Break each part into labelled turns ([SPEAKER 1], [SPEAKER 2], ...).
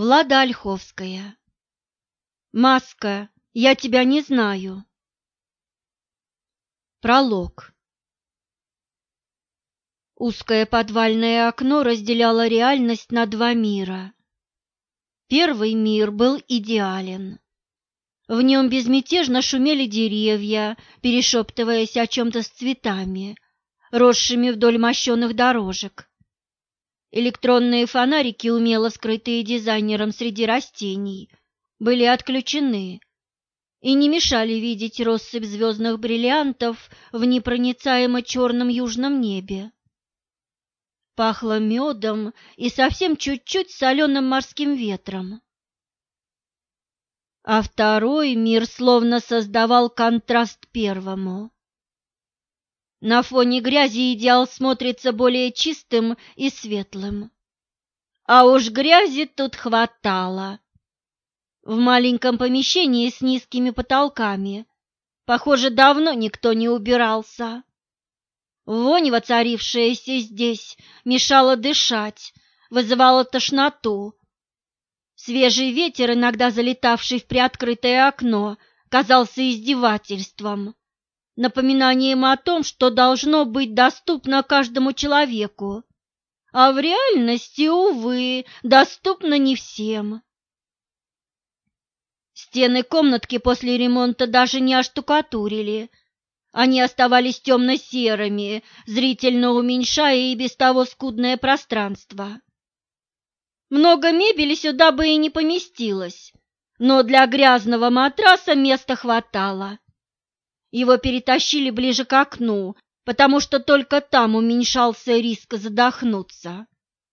[SPEAKER 1] Влада Ольховская. Маска, я тебя не знаю. Пролог. Узкое подвальное окно разделяло реальность на два мира. Первый мир был идеален. В нем безмятежно шумели деревья, перешептываясь о чем-то с цветами, росшими вдоль мощенных дорожек. Электронные фонарики, умело скрытые дизайнером среди растений, были отключены и не мешали видеть россыпь звездных бриллиантов в непроницаемо черном южном небе. Пахло медом и совсем чуть-чуть соленым морским ветром. А второй мир словно создавал контраст первому. На фоне грязи идеал смотрится более чистым и светлым. А уж грязи тут хватало. В маленьком помещении с низкими потолками, похоже, давно никто не убирался. Вонь, воцарившаяся здесь, мешала дышать, вызывала тошноту. Свежий ветер, иногда залетавший в приоткрытое окно, казался издевательством, напоминанием о том, что должно быть доступно каждому человеку, а в реальности, увы, доступно не всем. Стены комнатки после ремонта даже не оштукатурили. Они оставались темно-серыми, зрительно уменьшая и без того скудное пространство. Много мебели сюда бы и не поместилось, но для грязного матраса места хватало. Его перетащили ближе к окну, потому что только там уменьшался риск задохнуться.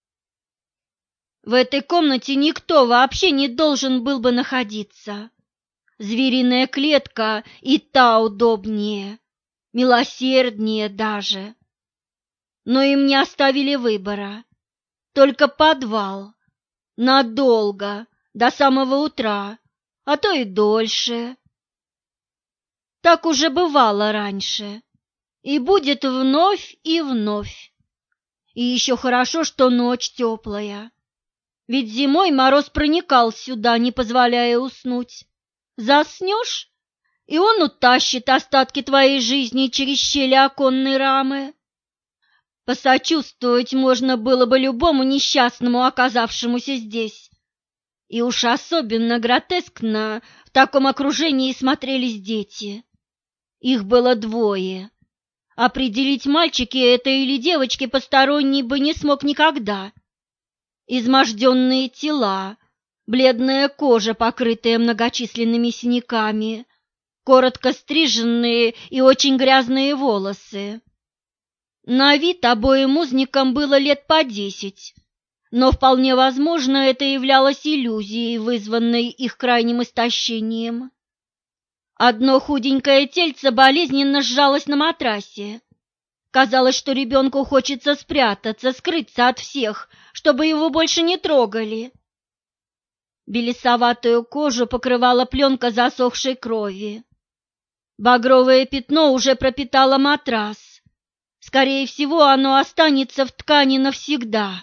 [SPEAKER 1] В этой комнате никто вообще не должен был бы находиться. Звериная клетка и та удобнее, милосерднее даже. Но им не оставили выбора. Только подвал. Надолго, до самого утра, а то и дольше. Так уже бывало раньше. И будет вновь и вновь. И еще хорошо, что ночь теплая. Ведь зимой мороз проникал сюда, не позволяя уснуть. Заснешь, и он утащит остатки твоей жизни через щели оконной рамы. Посочувствовать можно было бы любому несчастному, оказавшемуся здесь. И уж особенно гротескно в таком окружении смотрелись дети. Их было двое. Определить, мальчики это или девочки, посторонний бы не смог никогда. Изможденные тела, бледная кожа, покрытая многочисленными синяками, коротко стриженные и очень грязные волосы. На вид обоим узникам было лет по 10, но вполне возможно это являлось иллюзией, вызванной их крайним истощением. Одно худенькое тельце болезненно сжалось на матрасе. Казалось, что ребенку хочется спрятаться, скрыться от всех, чтобы его больше не трогали. Белесоватую кожу покрывала пленка засохшей крови. Багровое пятно уже пропитало матрас. Скорее всего, оно останется в ткани навсегда.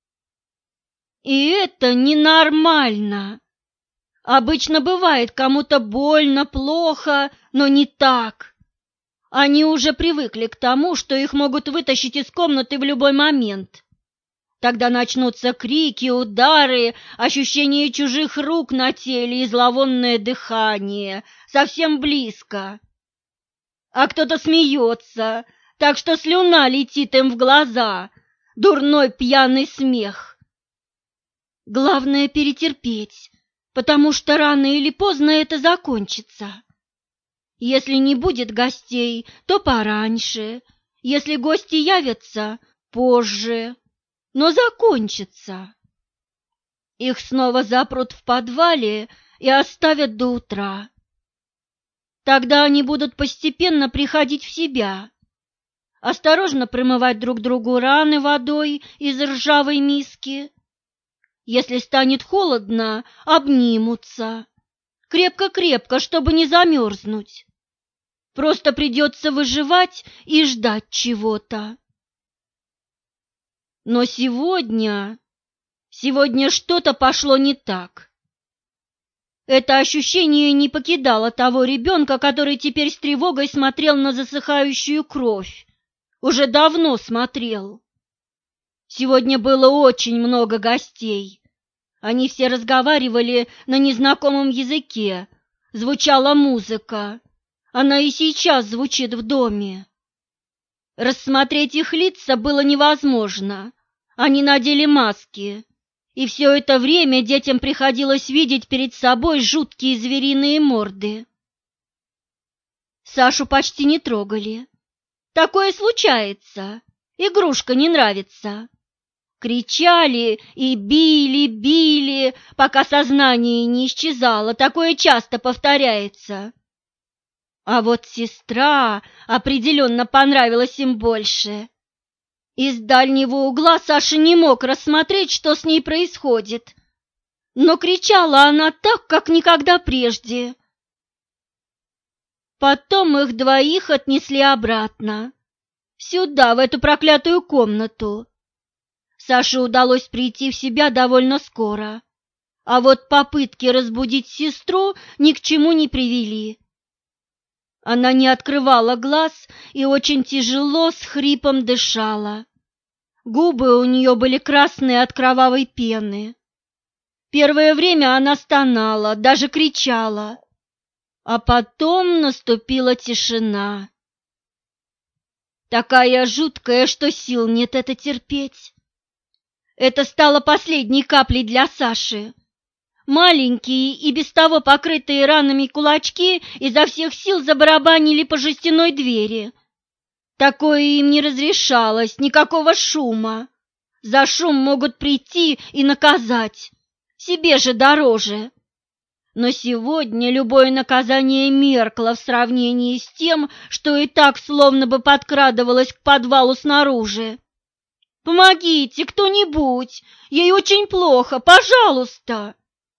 [SPEAKER 1] И это ненормально. Обычно бывает кому-то больно, плохо, но не так. Они уже привыкли к тому, что их могут вытащить из комнаты в любой момент. Тогда начнутся крики, удары, ощущение чужих рук на теле и зловонное дыхание, совсем близко. А кто-то смеется, так что слюна летит им в глаза, дурной пьяный смех. Главное перетерпеть, потому что рано или поздно это закончится. Если не будет гостей, то пораньше, если гости явятся, позже, но закончится. Их снова запрут в подвале и оставят до утра. Тогда они будут постепенно приходить в себя, осторожно промывать друг другу раны водой из ржавой миски. Если станет холодно, обнимутся. Крепко-крепко, чтобы не замерзнуть. Просто придется выживать и ждать чего-то. Но сегодня Сегодня что-то пошло не так. Это ощущение не покидало того ребенка, который теперь с тревогой смотрел на засыхающую кровь. Уже давно смотрел. Сегодня было очень много гостей. Они все разговаривали на незнакомом языке. Звучала музыка. Она и сейчас звучит в доме. Рассмотреть их лица было невозможно. Они надели маски. И все это время детям приходилось видеть перед собой жуткие звериные морды. Сашу почти не трогали. Такое случается. Игрушка не нравится. Кричали и били, пока сознание не исчезало. Такое часто повторяется. А вот сестра определенно понравилась им больше. Из дальнего угла Саша не мог рассмотреть, что с ней происходит. Но кричала она так, как никогда прежде. Потом их двоих отнесли обратно. Сюда, в эту проклятую комнату. Саше удалось прийти в себя довольно скоро. А вот попытки разбудить сестру ни к чему не привели. Она не открывала глаз и очень тяжело с хрипом дышала. Губы у нее были красные от кровавой пены. Первое время она стонала, даже кричала. А потом наступила тишина. Такая жуткая, что сил нет это терпеть. Это стало последней каплей для Саши. Маленькие и без того покрытые ранами кулачки изо всех сил забарабанили по жестяной двери. Такое им не разрешалось, никакого шума. За шум могут прийти и наказать. Себе же дороже. Но сегодня любое наказание меркло в сравнении с тем, что и так словно бы подкрадывалось к подвалу снаружи. «Помогите, кто-нибудь! Ей очень плохо, пожалуйста!»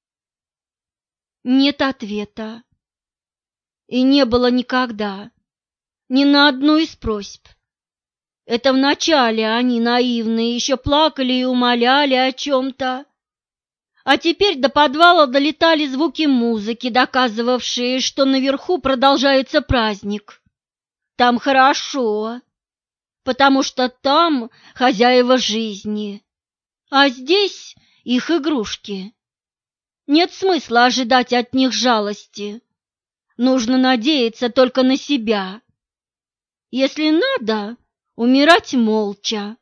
[SPEAKER 1] Нет ответа. И не было никогда, ни на одну из просьб. Это вначале они, наивные, еще плакали и умоляли о чем-то. А теперь до подвала долетали звуки музыки, доказывавшие, что наверху продолжается праздник. Там хорошо, потому что там хозяева жизни, а здесь их игрушки. Нет смысла ожидать от них жалости. Нужно надеяться только на себя. Если надо, умирать молча.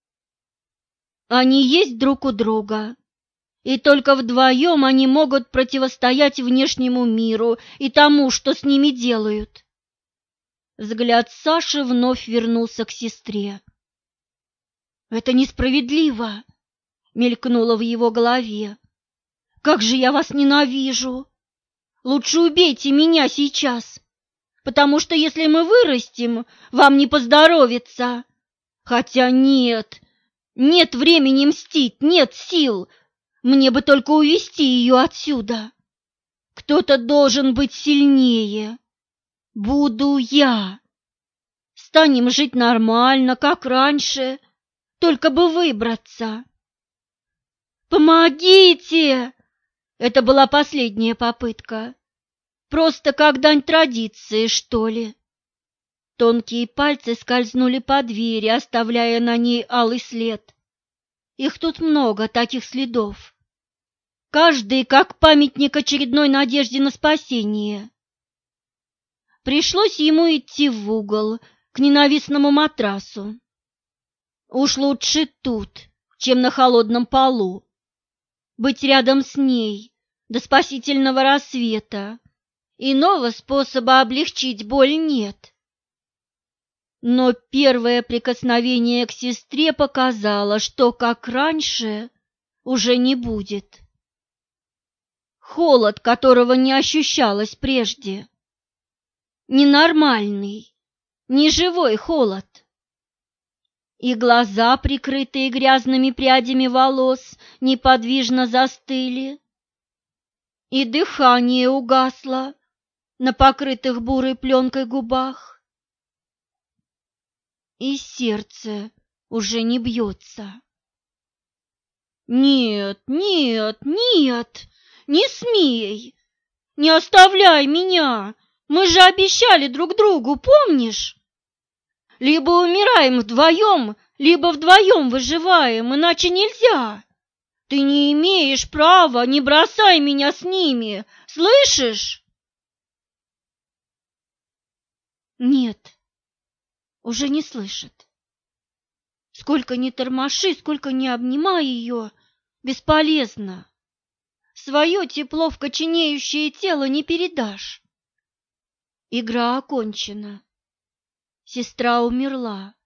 [SPEAKER 1] Они есть друг у друга, и только вдвоем они могут противостоять внешнему миру и тому, что с ними делают. Взгляд Саши вновь вернулся к сестре. «Это несправедливо!» — мелькнуло в его голове. «Как же я вас ненавижу! Лучше убейте меня сейчас, потому что если мы вырастем, вам не поздоровится. Хотя нет времени мстить, нет сил. Мне бы только увести ее отсюда. Кто-то должен быть сильнее. Буду я. Станем жить нормально, как раньше, только бы выбраться. Помогите!» Это была последняя попытка. Просто как дань традиции, что ли. Тонкие пальцы скользнули по двери, оставляя на ней алый след. Их тут много, таких следов. Каждый как памятник очередной надежде на спасение. Пришлось ему идти в угол, к ненавистному матрасу. Уж лучше тут, чем на холодном полу. Быть рядом с ней до спасительного рассвета. Иного способа облегчить боль нет. Но первое прикосновение к сестре показало, что, как раньше, уже не будет. Холод, которого не ощущалось прежде. Ненормальный, неживой холод. И глаза, прикрытые грязными прядями волос, неподвижно застыли. И дыхание угасло на покрытых бурой пленкой губах. И сердце уже не бьется. Нет, нет, нет, не смей, не оставляй меня. Мы же обещали друг другу, помнишь? Либо умираем вдвоем, либо вдвоем выживаем, иначе нельзя. Ты не имеешь права, не бросай меня с ними, слышишь? Нет, уже не слышит. Сколько ни тормоши, сколько ни обнимай ее, бесполезно. Свое тепло в коченеющее тело не передашь. Игра окончена. Сестра умерла.